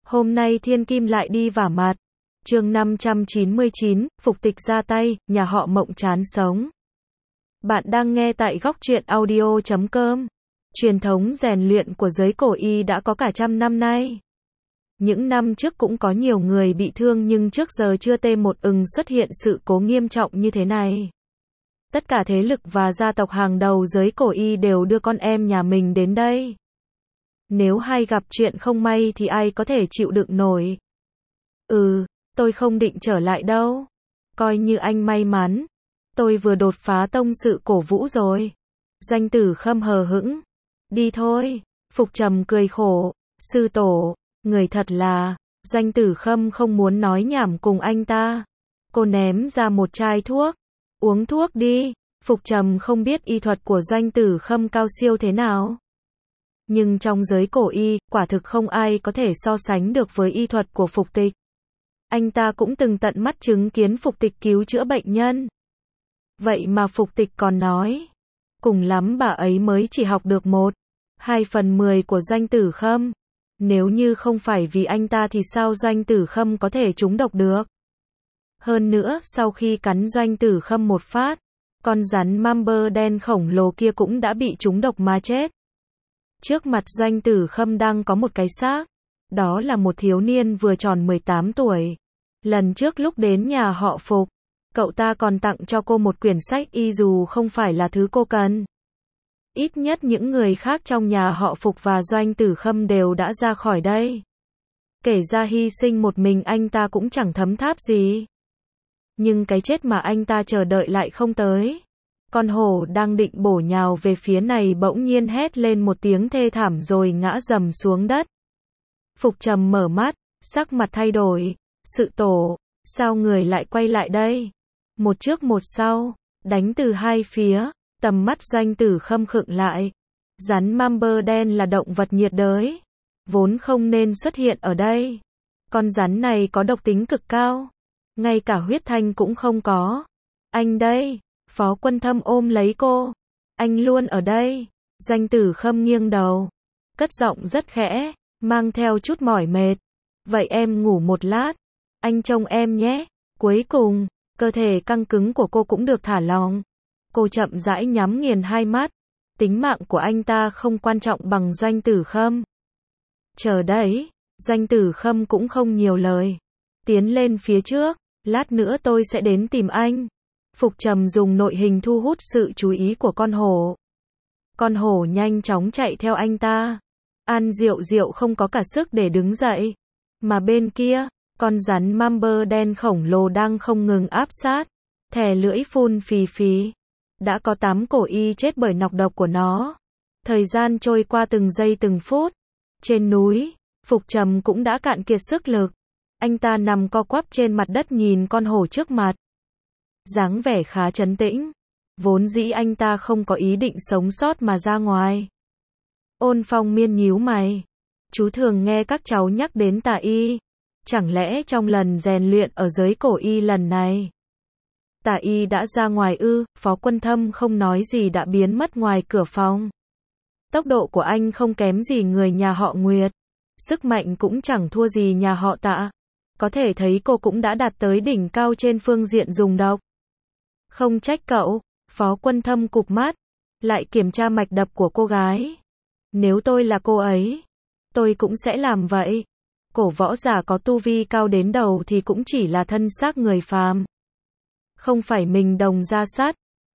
Hôm nay thiên kim lại đi vả mặt. Chương 599, phục tịch ra tay, nhà họ Mộng chán sống. Bạn đang nghe tại góc truyện audio.com. Truyền thống rèn luyện của giới cổ y đã có cả trăm năm nay. Những năm trước cũng có nhiều người bị thương nhưng trước giờ chưa T1 xuất hiện sự cố nghiêm trọng như thế này. Tất cả thế lực và gia tộc hàng đầu giới cổ y đều đưa con em nhà mình đến đây. Nếu hay gặp chuyện không may thì ai có thể chịu đựng nổi. Tôi không định trở lại đâu. Coi như anh may mắn. Tôi vừa đột phá tông sự cổ vũ rồi. Doanh Tử Khâm hờ hững. Đi thôi. Phục Trầm cười khổ. Sư tổ, người thật là... Doanh Tử Khâm không muốn nói nhảm cùng anh ta. Cô ném ra một chai thuốc. Uống thuốc đi. Phục Trầm không biết y thuật của Doanh Tử Khâm cao siêu thế nào. Nhưng trong giới cổ y, quả thực không ai có thể so sánh được với y thuật của Phục Tịch. Anh ta cũng từng tận mắt chứng kiến Phục Tịch cứu chữa bệnh nhân. Vậy mà Phục Tịch còn nói, cùng lắm bà ấy mới chỉ học được 1/2 của Doanh Tử Khâm. Nếu như không phải vì anh ta thì sao Doanh Tử Khâm có thể trúng độc được? Hơn nữa, sau khi cắn Doanh Tử Khâm một phát, con rắn Mamba đen khổng lồ kia cũng đã bị trúng độc mà chết. Trước mặt Doanh Tử Khâm đang có một cái xác. Đó là một thiếu niên vừa tròn 18 tuổi. Lần trước lúc đến nhà họ Phục, cậu ta còn tặng cho cô một quyển sách y dù không phải là thứ cô cần. Ít nhất những người khác trong nhà họ Phục và Doanh Tử Khâm đều đã ra khỏi đây. Kể ra hy sinh một mình anh ta cũng chẳng thấm tháp gì. Nhưng cái chết mà anh ta chờ đợi lại không tới. Con hổ đang định bổ nhào về phía này bỗng nhiên hét lên một tiếng thê thảm rồi ngã rầm xuống đất. Phục Trầm mở mắt, sắc mặt thay đổi. Sự tổ, sao người lại quay lại đây? Một trước một sau, đánh từ hai phía, tầm mắt Doanh Tử Khâm khựng lại. Rắn Mamba đen là động vật nhiệt đới, vốn không nên xuất hiện ở đây. Con rắn này có độc tính cực cao, ngay cả huyết thanh cũng không có. Anh đây, Phó Quân Thâm ôm lấy cô. Anh luôn ở đây. Doanh Tử Khâm nghiêng đầu, cất giọng rất khẽ, mang theo chút mỏi mệt. Vậy em ngủ một lát, anh trông em nhé. Cuối cùng, cơ thể căng cứng của cô cũng được thả lỏng. Cô chậm rãi nhắm nghiền hai mắt. Tính mạng của anh ta không quan trọng bằng Doanh Tử Khâm. Chờ đấy, Doanh Tử Khâm cũng không nhiều lời. Tiến lên phía trước, lát nữa tôi sẽ đến tìm anh. Phục Trầm dùng nội hình thu hút sự chú ý của con hổ. Con hổ nhanh chóng chạy theo anh ta. An Diệu Diệu không có cả sức để đứng dậy. Mà bên kia, con rắn Mamba đen khổng lồ đang không ngừng áp sát. Thè lưỡi phun phì phì. Đã có 8 cổ y chết bởi nọc độc của nó. Thời gian trôi qua từng giây từng phút. Trên núi, Phục Trầm cũng đã cạn kiệt sức lực. Anh ta nằm co quắp trên mặt đất nhìn con hổ trước mặt. Dáng vẻ khá trấn tĩnh. Vốn dĩ anh ta không có ý định sống sót mà ra ngoài. Ôn Phong Miên nhíu mày. Chú thường nghe các cháu nhắc đến tà y. Chẳng lẽ trong lần rèn luyện ở giới cổ y lần này, tà y đã ra ngoài ư? Phó Quân Thâm không nói gì đã biến mất ngoài cửa phòng. Tốc độ của anh không kém gì người nhà họ Nguyệt. Sức mạnh cũng chẳng thua gì nhà họ Tạ. Có thể thấy cô cũng đã đạt tới đỉnh cao trên phương diện dùng độc. Không trách cậu. Phó Quân Thâm cụp mắt, lại kiểm tra mạch đập của cô gái. Nếu tôi là cô ấy, tôi cũng sẽ làm vậy. Cổ võ giả có tu vi cao đến đầu thì cũng chỉ là thân xác người phàm. Không phải mình đồng ra sát.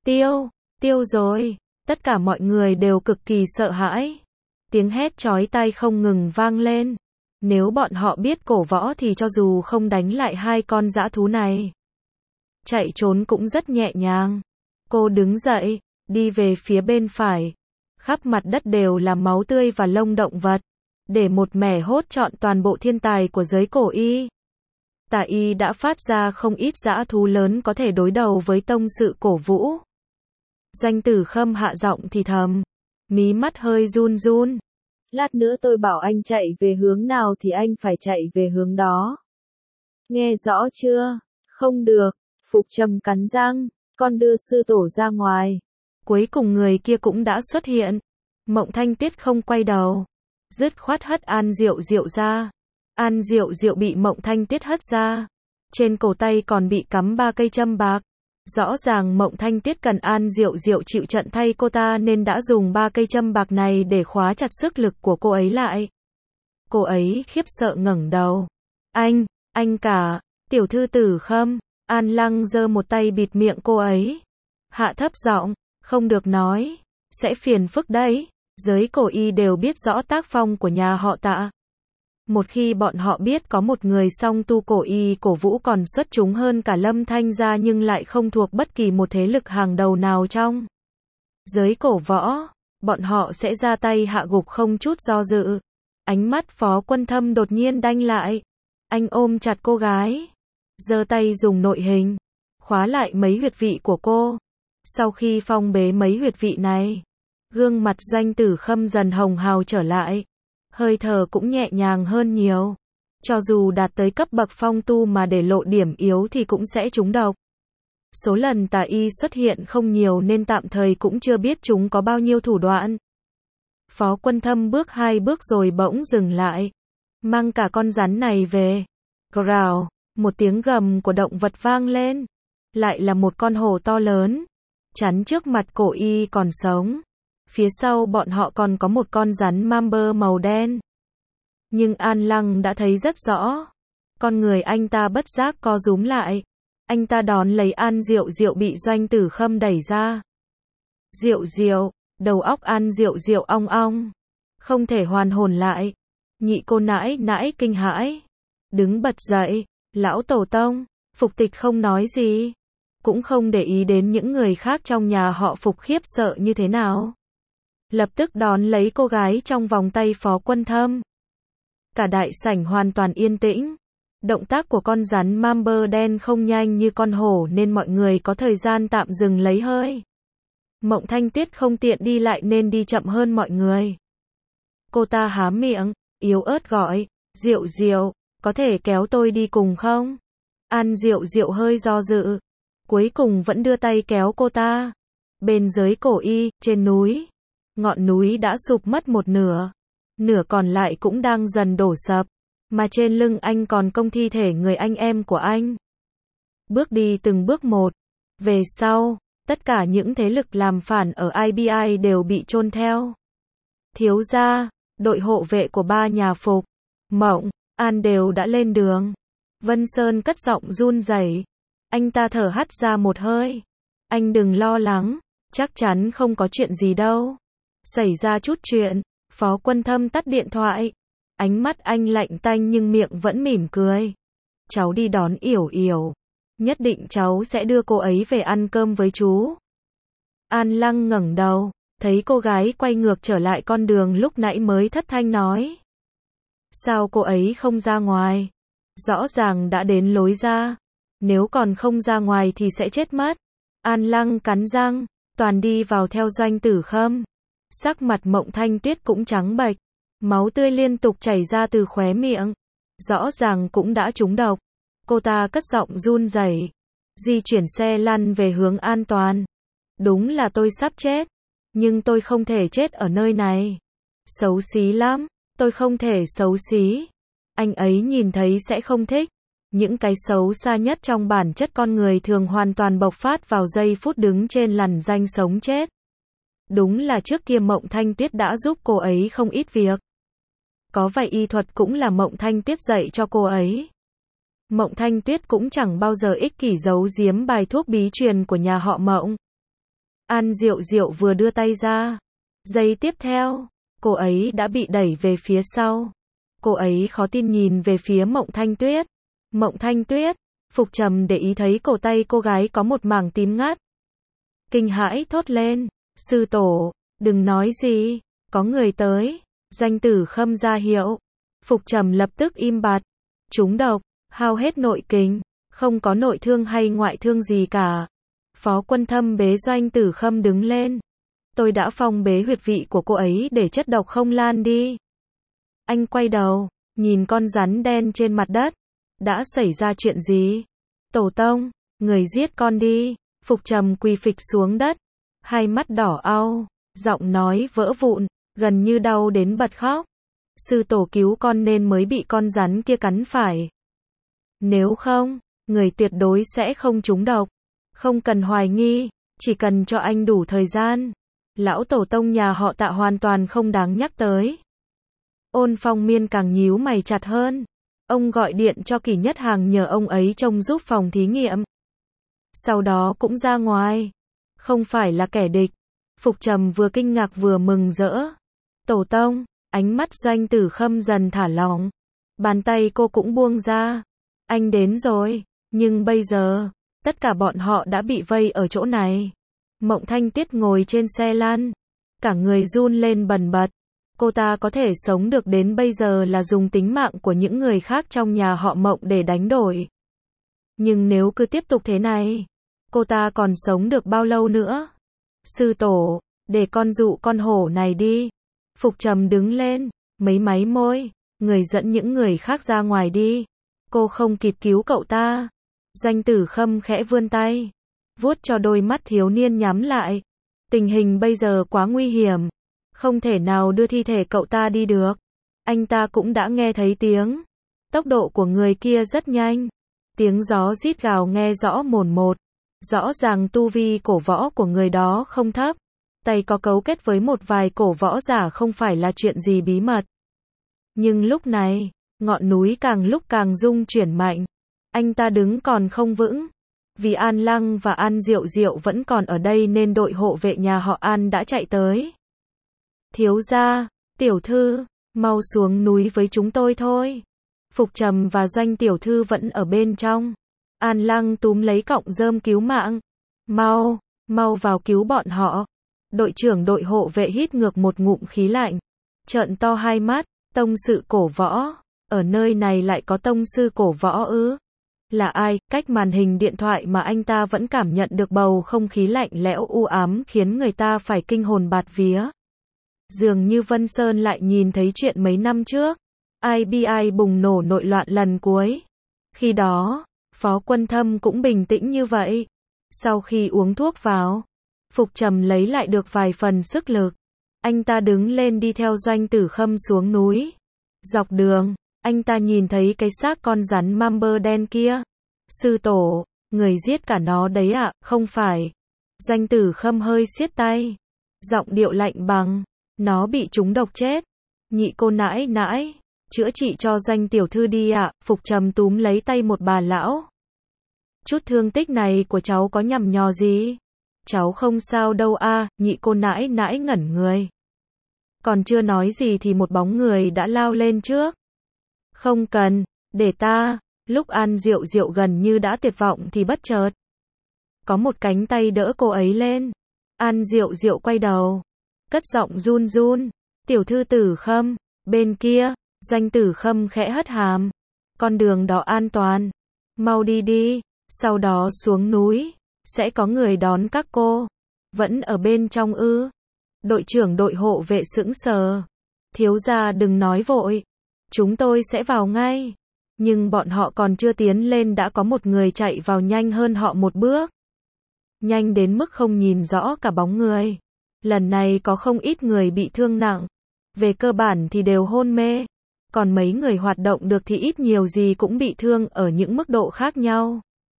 Tiêu rồi. Tất cả mọi người đều cực kỳ sợ hãi. Tiếng hét chói tai không ngừng vang lên. Nếu bọn họ biết cổ võ thì cho dù không đánh lại hai con dã thú này, chạy trốn cũng rất nhẹ nhàng. Cô đứng dậy, đi về phía bên phải. Khắp mặt đất đều là máu tươi và lông động vật. Để một mẻ hốt trọn toàn bộ thiên tài của giới cổ y. Tà y đã phát ra không ít dã thú lớn có thể đối đầu với tông sự cổ vũ. Doanh Tử Khâm hạ giọng thì thầm. Mí mắt hơi run run. Lát nữa tôi bảo anh chạy về hướng nào thì anh phải chạy về hướng đó. Nghe rõ chưa? Không được. Phục Trầm cắn răng. Con đưa sư tổ ra ngoài. Cuối cùng người kia cũng đã xuất hiện. Mộng Thanh Tuyết không quay đầu. Dứt khoát hất An Diệu Diệu ra. An Diệu Diệu bị Mộng Thanh Tuyết hất ra. Trên cổ tay còn bị cắm 3 cây châm bạc. Rõ ràng Mộng Thanh Tuyết cần An Diệu Diệu chịu trận thay cô ta nên đã dùng 3 cây châm bạc này để khóa chặt sức lực của cô ấy lại. Cô ấy khiếp sợ ngẩng đầu. Anh cả, tiểu thư Tử Khâm. An Lăng giơ một tay bịt miệng cô ấy. Hạ thấp giọng, không được nói, sẽ phiền phức đấy. Giới cổ y đều biết rõ tác phong của nhà họ Tạ. Một khi bọn họ biết có một người song tu cổ y cổ vũ còn xuất chúng hơn cả Lâm Thanh gia nhưng lại không thuộc bất kỳ một thế lực hàng đầu nào trong giới cổ võ, bọn họ sẽ ra tay hạ gục không chút do dự. Ánh mắt Phó Quân Thâm đột nhiên đanh lại. Anh ôm chặt cô gái, giơ tay dùng nội hình khóa lại mấy huyệt vị của cô. Sau khi phong bế mấy huyệt vị này, gương mặt Doanh Tử Khâm dần hồng hào trở lại, hơi thở cũng nhẹ nhàng hơn nhiều. Cho dù đạt tới cấp bậc phong tu mà để lộ điểm yếu thì cũng sẽ trúng độc. Số lần tà y xuất hiện không nhiều nên tạm thời cũng chưa biết chúng có bao nhiêu thủ đoạn. Phó Quân Thâm bước 2 bước rồi bỗng dừng lại. Mang cả con rắn này về. Grào, một tiếng gầm của động vật vang lên. Lại là một con hổ to lớn, chắn trước mặt cổ y còn sống. Phía sau bọn họ còn có một con rắn Mamber màu đen. Nhưng An Lăng đã thấy rất rõ. Con người anh ta bất giác co rúm lại. Anh ta đón lấy An Diệu Diệu bị Doanh Tử Khâm đẩy ra. Diệu Diệu, đầu óc An Diệu Diệu ong ong, không thể hoàn hồn lại. Nhị cô nãi nãi kinh hãi, đứng bật dậy. Lão tổ tông, Phục Tịch không nói gì, cũng không để ý đến những người khác trong nhà họ Phục khiếp sợ như thế nào. Lập tức đón lấy cô gái trong vòng tay Phó Quân Thâm. Cả đại sảnh hoàn toàn yên tĩnh. Động tác của con rắn Mamber đen không nhanh như con hổ nên mọi người có thời gian tạm dừng lấy hơi. Mộng Thanh Tuyết không tiện đi lại nên đi chậm hơn mọi người. Cô ta há miệng, yếu ớt gọi, Diệu Diệu, có thể kéo tôi đi cùng không? An Diệu Diệu hơi do dự, cuối cùng vẫn đưa tay kéo cô ta. Bên dưới cổ y, trên núi, ngọn núi đã sụp mất một nửa, nửa còn lại cũng đang dần đổ sập, mà trên lưng anh còn cong thi thể người anh em của anh. Bước đi từng bước một, về sau, tất cả những thế lực làm phản ở IBI đều bị chôn theo. Thiếu gia, đội hộ vệ của ba nhà Phục, Mộng, An đều đã lên đường. Vân Sơn cất giọng run rẩy. Anh ta thở hắt ra một hơi. Anh đừng lo lắng, chắc chắn không có chuyện gì đâu. Xảy ra chút chuyện. Phó Quân Thâm tắt điện thoại. Ánh mắt anh lạnh tanh nhưng miệng vẫn mỉm cười. Cháu đi đón Yểu Yểu. Nhất định cháu sẽ đưa cô ấy về ăn cơm với chú. An Lăng ngẩng đầu, thấy cô gái quay ngược trở lại con đường lúc nãy mới thất thanh nói. Sao cô ấy không ra ngoài? Rõ ràng đã đến lối ra. Nếu còn không ra ngoài thì sẽ chết mất. An Lăng cắn răng, toàn đi vào theo Doanh Tử Khâm. Sắc mặt Mộng Thanh Tuyết cũng trắng bệch, máu tươi liên tục chảy ra từ khóe miệng. Rõ ràng cũng đã trúng độc. Cô ta cất giọng run rẩy, di chuyển xe lăn về hướng an toàn. Đúng là tôi sắp chết, nhưng tôi không thể chết ở nơi này. Xấu xí lắm, tôi không thể xấu xí. Anh ấy nhìn thấy sẽ không thích. Những cái xấu xa nhất trong bản chất con người thường hoàn toàn bộc phát vào giây phút đứng trên lằn ranh sống chết. Đúng là trước kia Mộng Thanh Tuyết đã giúp cô ấy không ít việc. Có vài y thuật cũng là Mộng Thanh Tuyết dạy cho cô ấy. Mộng Thanh Tuyết cũng chẳng bao giờ ích kỷ giấu giếm bài thuốc bí truyền của nhà họ Mộng. An Diệu Diệu vừa đưa tay ra. Giây tiếp theo, cô ấy đã bị đẩy về phía sau. Cô ấy khó tin nhìn về phía Mộng Thanh Tuyết. Mộng Thanh Tuyết, Phục Trầm để ý thấy cổ tay cô gái có một mảng tím ngắt. Kinh hãi thốt lên, sư tổ, đừng nói gì, có người tới. Doanh Tử Khâm ra hiệu. Phục Trầm lập tức im bặt. Trúng độc, hao hết nội kình, không có nội thương hay ngoại thương gì cả. Phó Quân Thâm bế Doanh Tử Khâm đứng lên. Tôi đã phong bế huyệt vị của cô ấy để chất độc không lan đi. Anh quay đầu, nhìn con rắn đen trên mặt đất. Đã xảy ra chuyện gì? Tổ tông, người giết con đi. Phục Trầm quỳ phịch xuống đất, hai mắt đỏ au, giọng nói vỡ vụn, gần như đau đến bật khóc. Sư tổ cứu con nên mới bị con rắn kia cắn phải. Nếu không, người tuyệt đối sẽ không trúng độc. Không cần hoài nghi, chỉ cần cho anh đủ thời gian. Lão tổ tông nhà họ Tạ hoàn toàn không đáng nhắc tới. Ôn Phong Miên càng nhíu mày chặt hơn. Ông gọi điện cho Kỷ Nhất Hàng nhờ ông ấy trông giúp phòng thí nghiệm. Sau đó cũng ra ngoài. Không phải là kẻ địch. Phục Trầm vừa kinh ngạc vừa mừng rỡ. Tổ tông, ánh mắt Doanh Tử Khâm dần thả lỏng. Bàn tay cô cũng buông ra. Anh đến rồi, nhưng bây giờ, tất cả bọn họ đã bị vây ở chỗ này. Mộng Thanh Tuyết ngồi trên xe lăn. Cả người run lên bần bật. Cô ta có thể sống được đến bây giờ là dùng tính mạng của những người khác trong nhà họ Mộng để đánh đổi. Nhưng nếu cứ tiếp tục thế này, cô ta còn sống được bao lâu nữa? Sư tổ, để con dụ con hổ này đi. Phục Trầm đứng lên, máy môi, người dẫn những người khác ra ngoài đi. Cô không kịp cứu cậu ta. Doanh Tử Khâm khẽ vươn tay, vuốt cho đôi mắt thiếu niên nhắm lại. Tình hình bây giờ quá nguy hiểm, không thể nào đưa thi thể cậu ta đi được. Anh ta cũng đã nghe thấy tiếng. Tốc độ của người kia rất nhanh. Tiếng gió rít gào nghe rõ mồn một. Rõ ràng tu vi cổ võ của người đó không thấp. Tay có cấu kết với một vài cổ võ giả không phải là chuyện gì bí mật. Nhưng lúc này, ngọn núi càng lúc càng rung chuyển mạnh. Anh ta đứng còn không vững. Vì An Lăng và An Diệu Diệu vẫn còn ở đây nên đội hộ vệ nhà họ An đã chạy tới. Thiếu gia, tiểu thư, mau xuống núi với chúng tôi thôi. Phục Trầm và Doanh tiểu thư vẫn ở bên trong. An Lăng túm lấy cọng rơm cứu mạng. Mau vào cứu bọn họ. Đội trưởng đội hộ vệ hít ngược một ngụm khí lạnh. Trợn to hai mắt, tông sư cổ võ. Ở nơi này lại có tông sư cổ võ ư? Là ai? Cách màn hình điện thoại mà anh ta vẫn cảm nhận được bầu không khí lạnh lẽo u ám khiến người ta phải kinh hồn bạt vía. Dường như Vân Sơn lại nhìn thấy chuyện mấy năm trước. IBI bùng nổ nội loạn lần cuối. Khi đó, Phó Quân Thâm cũng bình tĩnh như vậy. Sau khi uống thuốc vào, Phục Trầm lấy lại được vài phần sức lực. Anh ta đứng lên đi theo Doanh Tử Khâm xuống núi. Dọc đường, anh ta nhìn thấy cái xác con rắn Mamber đen kia. Sư tổ, người giết cả nó đấy ạ, không phải. Doanh Tử Khâm hơi siết tay. Giọng điệu lạnh bằng. Nó bị trúng độc chết. Nhị cô nãi nãi, chữa trị cho Doanh tiểu thư đi ạ. Phục Trầm túm lấy tay một bà lão. Chút thương tích này của cháu có nhằm nhò gì? Cháu không sao đâu a. Nhị cô nãi nãi ngẩn người. Còn chưa nói gì thì một bóng người đã lao lên trước. Không cần, để ta. Lúc An Diệu Diệu gần như đã tuyệt vọng thì bất chợt có một cánh tay đỡ cô ấy lên. An Diệu Diệu quay đầu, cất giọng run run. Tiểu thư Tử Khâm, bên kia. Doanh Tử Khâm khẽ hất hàm. Con đường đó an toàn. Mau đi đi, sau đó xuống núi. Sẽ có người đón các cô. Vẫn ở bên trong ư? Đội trưởng đội hộ vệ sững sờ. Thiếu gia đừng nói vội. Chúng tôi sẽ vào ngay. Nhưng bọn họ còn chưa tiến lên đã có một người chạy vào nhanh hơn họ một bước. Nhanh đến mức không nhìn rõ cả bóng người. Lần này có không ít người bị thương nặng. Về cơ bản thì đều hôn mê. Còn mấy người hoạt động được thì ít nhiều gì cũng bị thương ở những mức độ khác nhau.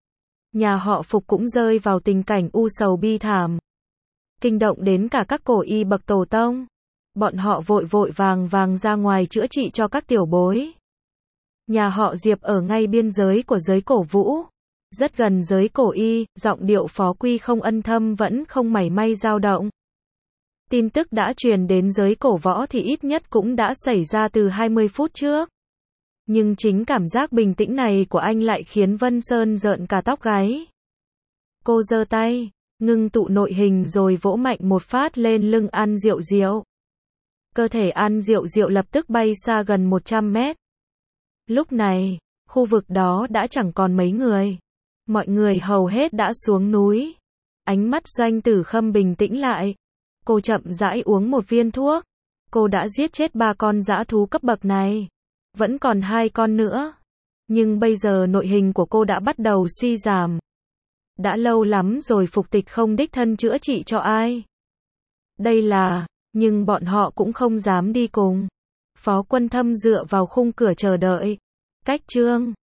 Nhà họ Phục cũng rơi vào tình cảnh u sầu bi thảm. Kinh động đến cả các cổ y bậc tổ tông. Bọn họ vội vàng ra ngoài chữa trị cho các tiểu bối. Nhà họ Diệp ở ngay biên giới của giới cổ vũ. Rất gần giới cổ y, giọng điệu Phó Quy không ân thâm vẫn không mảy may dao động. Tin tức đã truyền đến giới cổ võ thì ít nhất cũng đã xảy ra từ 20 phút trước. Nhưng chính cảm giác bình tĩnh này của anh lại khiến Vân Sơn rợn cả tóc gáy. Cô giơ tay, ngưng tụ nội hình rồi vỗ mạnh một phát lên lưng An Diệu Diệu. Cơ thể An Diệu Diệu lập tức bay xa gần 100 mét. Lúc này, khu vực đó đã chẳng còn mấy người. Mọi người hầu hết đã xuống núi. Ánh mắt Doanh Tử Khâm bình tĩnh lại. Cô chậm rãi uống một viên thuốc. Cô đã giết chết 3 con dã thú cấp bậc này. Vẫn còn 2 con nữa. Nhưng bây giờ nội hình của cô đã bắt đầu suy giảm. Đã lâu lắm rồi Phục Tịch không đích thân chữa trị cho ai. Nhưng bọn họ cũng không dám đi cùng. Phó Quân Thâm dựa vào khung cửa chờ đợi. Cách chương